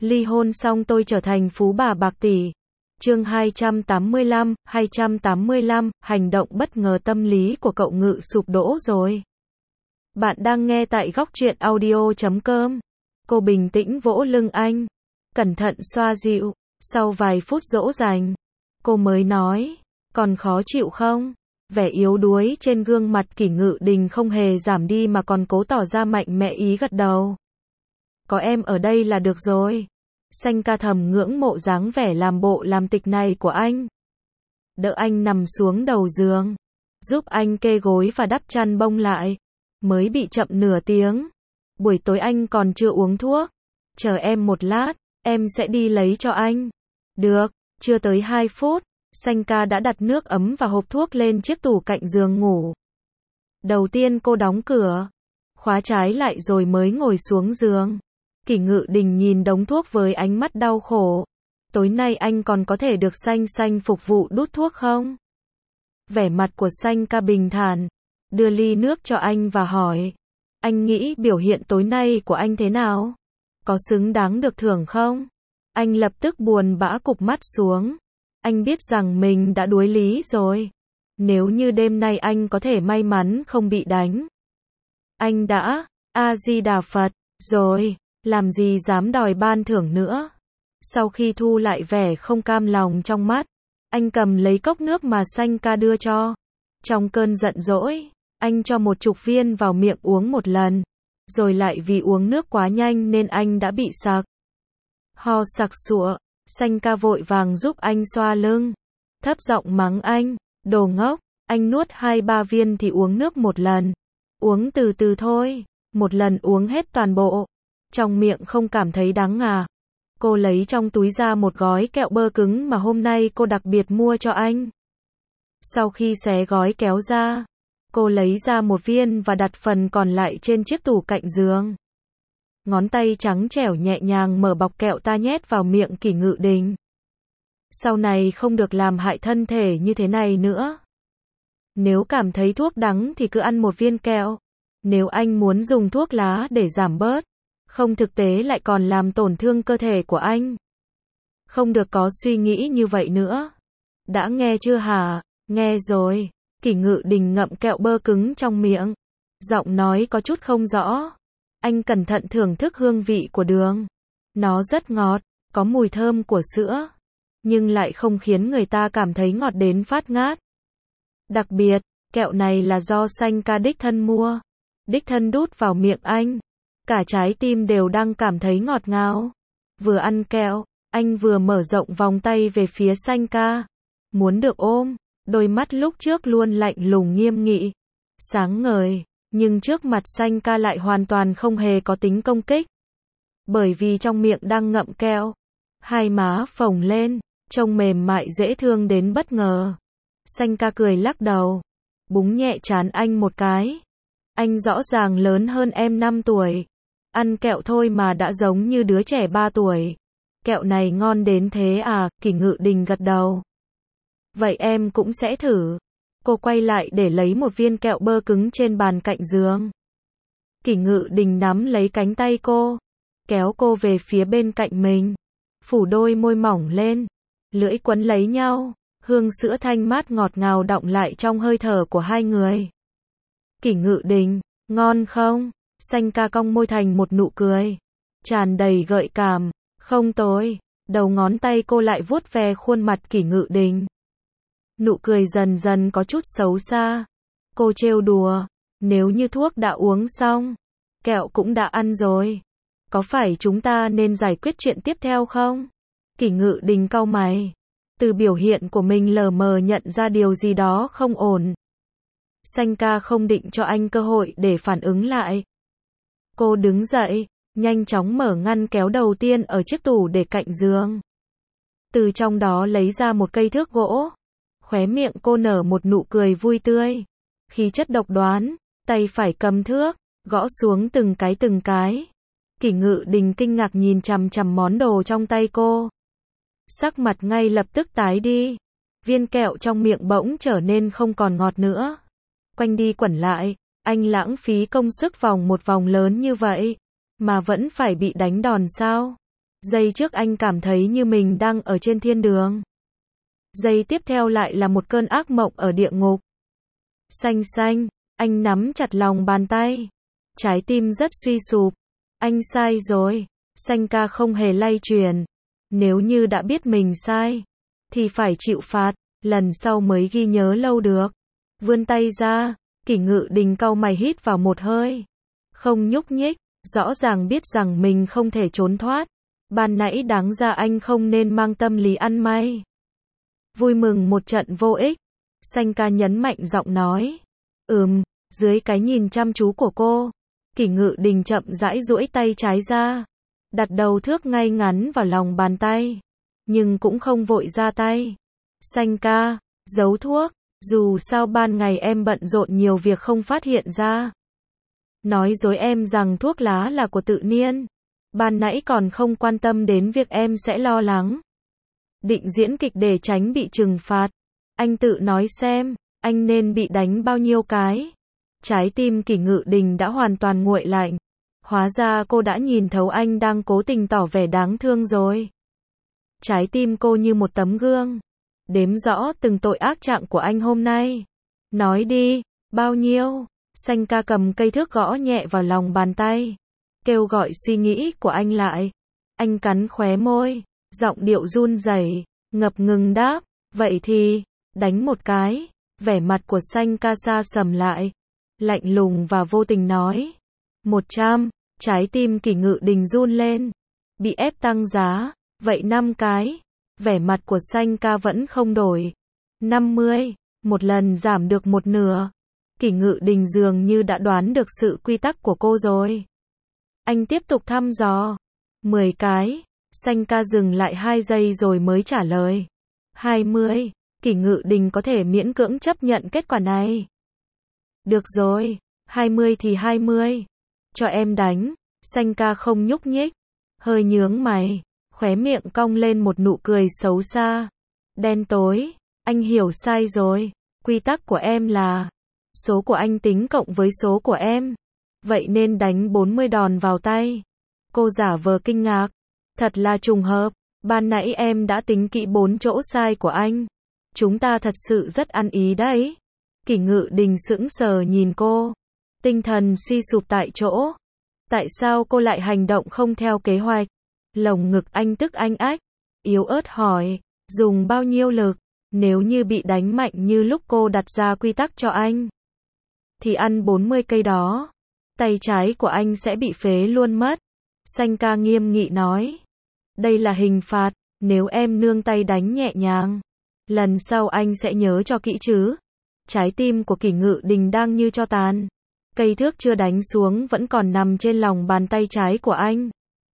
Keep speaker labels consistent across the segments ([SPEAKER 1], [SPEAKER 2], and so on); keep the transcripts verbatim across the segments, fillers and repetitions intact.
[SPEAKER 1] Ly hôn xong tôi trở thành phú bà bạc tỷ. Chương hai trăm tám mươi lăm, hai trăm tám mươi lăm, hành động bất ngờ tâm lý của cậu Ngự sụp đổ rồi. Bạn đang nghe tại góc truyện audio chấm com. Cô bình tĩnh vỗ lưng anh, cẩn thận xoa dịu. Sau vài phút dỗ dành, cô mới nói, còn khó chịu không? Vẻ yếu đuối trên gương mặt Kỷ Ngự Đình không hề giảm đi mà còn cố tỏ ra mạnh mẽ ý gật đầu. Có em ở đây là được rồi. Xanh ca thầm ngưỡng mộ dáng vẻ làm bộ làm tịch này của anh. Đỡ anh nằm xuống đầu giường, giúp anh kê gối và đắp chăn bông lại. Mới bị chậm nửa tiếng. Buổi tối anh còn chưa uống thuốc. Chờ em một lát, em sẽ đi lấy cho anh. Được, chưa tới hai phút, Xanh ca đã đặt nước ấm và hộp thuốc lên chiếc tủ cạnh giường ngủ. Đầu tiên cô đóng cửa, khóa trái lại rồi mới ngồi xuống giường. Kỷ Ngự Đình nhìn đống thuốc với ánh mắt đau khổ. Tối nay anh còn có thể được Xanh Xanh phục vụ đút thuốc không? Vẻ mặt của Xanh ca bình thản, đưa ly nước cho anh và hỏi. Anh nghĩ biểu hiện tối nay của anh thế nào? Có xứng đáng được thưởng không? Anh lập tức buồn bã cụp mắt xuống. Anh biết rằng mình đã đuối lý rồi. Nếu như đêm nay anh có thể may mắn không bị đánh, anh đã, A-di-đà Phật, rồi, làm gì dám đòi ban thưởng nữa. Sau khi thu lại vẻ không cam lòng trong mắt, anh cầm lấy cốc nước mà Xanh ca đưa cho. Trong cơn giận dỗi, anh cho một chục viên vào miệng uống một lần, rồi lại vì uống nước quá nhanh nên anh đã bị sặc. Ho sặc sụa, Xanh ca vội vàng giúp anh xoa lưng, thấp giọng mắng anh, đồ ngốc, anh nuốt hai ba viên thì uống nước một lần. Uống từ từ thôi, một lần uống hết toàn bộ. Trong miệng không cảm thấy đắng à? Cô lấy trong túi ra một gói kẹo bơ cứng mà hôm nay cô đặc biệt mua cho anh. Sau khi xé gói kéo ra, cô lấy ra một viên và đặt phần còn lại trên chiếc tủ cạnh giường. Ngón tay trắng trẻo nhẹ nhàng mở bọc kẹo ta nhét vào miệng Kỷ Ngự Đình. Sau này không được làm hại thân thể như thế này nữa. Nếu cảm thấy thuốc đắng thì cứ ăn một viên kẹo. Nếu anh muốn dùng thuốc lá để giảm bớt, không thực tế lại còn làm tổn thương cơ thể của anh. Không được có suy nghĩ như vậy nữa. Đã nghe chưa hả? Nghe rồi. Kỷ Ngự Đình ngậm kẹo bơ cứng trong miệng. Giọng nói có chút không rõ. Anh cẩn thận thưởng thức hương vị của đường. Nó rất ngọt, có mùi thơm của sữa, nhưng lại không khiến người ta cảm thấy ngọt đến phát ngát. Đặc biệt, kẹo này là do Xanh ca đích thân mua. Đích thân đút vào miệng anh. Cả trái tim đều đang cảm thấy ngọt ngào. Vừa ăn kẹo, anh vừa mở rộng vòng tay về phía Xanh ca. Muốn được ôm. Đôi mắt lúc trước luôn lạnh lùng nghiêm nghị, sáng ngời, nhưng trước mặt Xanh ca lại hoàn toàn không hề có tính công kích. Bởi vì trong miệng đang ngậm kẹo, hai má phồng lên, trông mềm mại dễ thương đến bất ngờ. Xanh ca cười lắc đầu, búng nhẹ trán anh một cái. Anh rõ ràng lớn hơn em năm tuổi. Ăn kẹo thôi mà đã giống như đứa trẻ ba tuổi. Kẹo này ngon đến thế à? Kỷ Ngự Đình gật đầu. Vậy em cũng sẽ thử. Cô quay lại để lấy một viên kẹo bơ cứng trên bàn cạnh giường. Kỷ Ngự Đình nắm lấy cánh tay cô, kéo cô về phía bên cạnh mình, phủ đôi môi mỏng lên, lưỡi quấn lấy nhau, hương sữa thanh mát ngọt ngào đọng lại trong hơi thở của hai người. Kỷ Ngự Đình, ngon không? Xanh ca cong môi thành một nụ cười, tràn đầy gợi cảm. Không tồi. Đầu ngón tay cô lại vuốt ve khuôn mặt Kỷ Ngự Đình. Nụ cười dần dần có chút xấu xa. Cô trêu đùa, nếu như thuốc đã uống xong, kẹo cũng đã ăn rồi, có phải chúng ta nên giải quyết chuyện tiếp theo không? Kỷ Ngự Đình cau mày. Từ biểu hiện của mình lờ mờ nhận ra điều gì đó không ổn. Xanh ca không định cho anh cơ hội để phản ứng lại. Cô đứng dậy, nhanh chóng mở ngăn kéo đầu tiên ở chiếc tủ để cạnh giường. Từ trong đó lấy ra một cây thước gỗ. Khóe miệng cô nở một nụ cười vui tươi. Khí chất độc đoán, tay phải cầm thước, gõ xuống từng cái từng cái. Kỷ Ngự Đình kinh ngạc nhìn chằm chằm món đồ trong tay cô. Sắc mặt ngay lập tức tái đi. Viên kẹo trong miệng bỗng trở nên không còn ngọt nữa. Quanh đi quẩn lại, anh lãng phí công sức vòng một vòng lớn như vậy, mà vẫn phải bị đánh đòn sao? Giây trước anh cảm thấy như mình đang ở trên thiên đường. Giây tiếp theo lại là một cơn ác mộng ở địa ngục. Xanh xanh, anh nắm chặt lòng bàn tay. Trái tim rất suy sụp. Anh sai rồi. Xanh ca không hề lay chuyển. Nếu như đã biết mình sai, thì phải chịu phạt, lần sau mới ghi nhớ lâu được. Vươn tay ra, Kỷ Ngự Đình cau mày hít vào một hơi. Không nhúc nhích, rõ ràng biết rằng mình không thể trốn thoát. Ban nãy đáng ra anh không nên mang tâm lý ăn may. Vui mừng một trận vô ích. Xanh ca nhấn mạnh giọng nói. Ừm, dưới cái nhìn chăm chú của cô, Kỷ Ngự Đình chậm rãi duỗi tay trái ra. Đặt đầu thước ngay ngắn vào lòng bàn tay. Nhưng cũng không vội ra tay. Xanh ca, giấu thuốc. Dù sao ban ngày em bận rộn nhiều việc không phát hiện ra. Nói dối em rằng thuốc lá là của tự nhiên. Ban nãy còn không quan tâm đến việc em sẽ lo lắng. Định diễn kịch để tránh bị trừng phạt. Anh tự nói xem, anh nên bị đánh bao nhiêu cái. Trái tim Kỷ Ngự Đình đã hoàn toàn nguội lạnh. Hóa ra cô đã nhìn thấu anh đang cố tình tỏ vẻ đáng thương rồi. Trái tim cô như một tấm gương. Đếm rõ từng tội ác trạng của anh hôm nay. Nói đi, bao nhiêu? Xanh ca cầm cây thước gõ nhẹ vào lòng bàn tay. Kêu gọi suy nghĩ của anh lại. Anh cắn khóe môi. Giọng điệu run rẩy, ngập ngừng đáp. Vậy thì, đánh một cái. Vẻ mặt của xanh ca sa sầm lại. Lạnh lùng và vô tình nói. Một trăm. Trái tim Kỷ Ngự Đình run lên. Bị ép tăng giá. Vậy năm cái. Vẻ mặt của xanh ca vẫn không đổi. năm mươi. Một lần giảm được một nửa. Kỷ Ngự Đình dường như đã đoán được sự quy tắc của cô rồi. Anh tiếp tục thăm dò. mười cái. Xanh ca dừng lại hai giây rồi mới trả lời. hai mươi. Kỷ Ngự Đình có thể miễn cưỡng chấp nhận kết quả này. Được rồi. hai mươi thì hai mươi. Cho em đánh. Xanh ca không nhúc nhích. Hơi nhướng mày. Khóe miệng cong lên một nụ cười xấu xa. Đen tối. Anh hiểu sai rồi. Quy tắc của em là số của anh tính cộng với số của em. Vậy nên đánh bốn mươi đòn vào tay. Cô giả vờ kinh ngạc. Thật là trùng hợp. Ban nãy em đã tính kỹ bốn chỗ sai của anh. Chúng ta thật sự rất ăn ý đấy. Kỷ Ngự Đình sững sờ nhìn cô. Tinh thần suy sụp tại chỗ. Tại sao cô lại hành động không theo kế hoạch? Lồng ngực anh tức anh ách. Yếu ớt hỏi. Dùng bao nhiêu lực? Nếu như bị đánh mạnh như lúc cô đặt ra quy tắc cho anh, thì ăn bốn mươi cây đó. Tay trái của anh sẽ bị phế luôn mất. Xanh ca nghiêm nghị nói. Đây là hình phạt. Nếu em nương tay đánh nhẹ nhàng, lần sau anh sẽ nhớ cho kỹ chứ. Trái tim của Kỷ Ngự Đình đang như tro tàn. Cây thước chưa đánh xuống vẫn còn nằm trên lòng bàn tay trái của anh.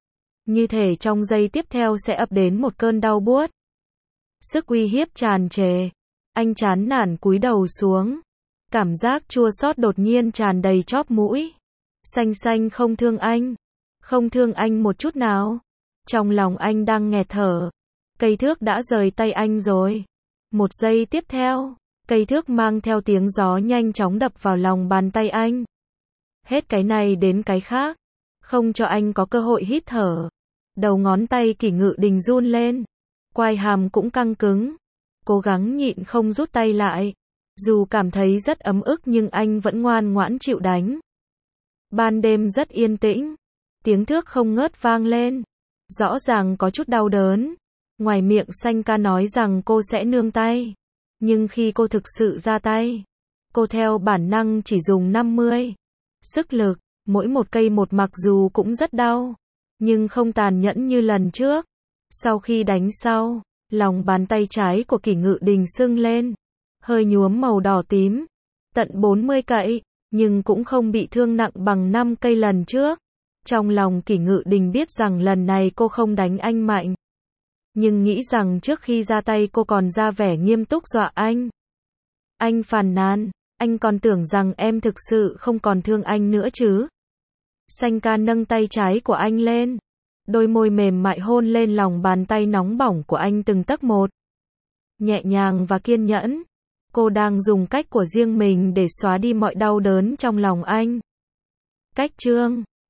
[SPEAKER 1] Như thể trong giây tiếp theo sẽ ập đến một cơn đau buốt. Sức uy hiếp tràn trề. Anh chán nản cúi đầu xuống. Cảm giác chua xót đột nhiên tràn đầy chóp mũi. Xanh xanh không thương anh. Không thương anh một chút nào. Trong lòng anh đang nghẹt thở. Cây thước đã rời tay anh rồi. Một giây tiếp theo, cây thước mang theo tiếng gió nhanh chóng đập vào lòng bàn tay anh. Hết cái này đến cái khác. Không cho anh có cơ hội hít thở. Đầu ngón tay Kỷ Ngự Đình run lên. Quai hàm cũng căng cứng. Cố gắng nhịn không rút tay lại. Dù cảm thấy rất ấm ức nhưng anh vẫn ngoan ngoãn chịu đánh. Ban đêm rất yên tĩnh. Tiếng thước không ngớt vang lên. Rõ ràng có chút đau đớn. Ngoài miệng xanh ca nói rằng cô sẽ nương tay. Nhưng khi cô thực sự ra tay, cô theo bản năng chỉ dùng năm mươi. Sức lực, mỗi một cây một mặc dù cũng rất đau. Nhưng không tàn nhẫn như lần trước. Sau khi đánh sau, lòng bàn tay trái của Kỷ Ngự Đình sưng lên. Hơi nhuốm màu đỏ tím. Tận bốn mươi cậy, nhưng cũng không bị thương nặng bằng năm cây lần trước. Trong lòng Kỷ Ngự Đình biết rằng lần này cô không đánh anh mạnh. Nhưng nghĩ rằng trước khi ra tay cô còn ra vẻ nghiêm túc dọa anh. Anh phàn nàn, anh còn tưởng rằng em thực sự không còn thương anh nữa chứ. Xanh ca nâng tay trái của anh lên. Đôi môi mềm mại hôn lên lòng bàn tay nóng bỏng của anh từng tấc một. Nhẹ nhàng và kiên nhẫn. Cô đang dùng cách của riêng mình để xóa đi mọi đau đớn trong lòng anh. Cách chương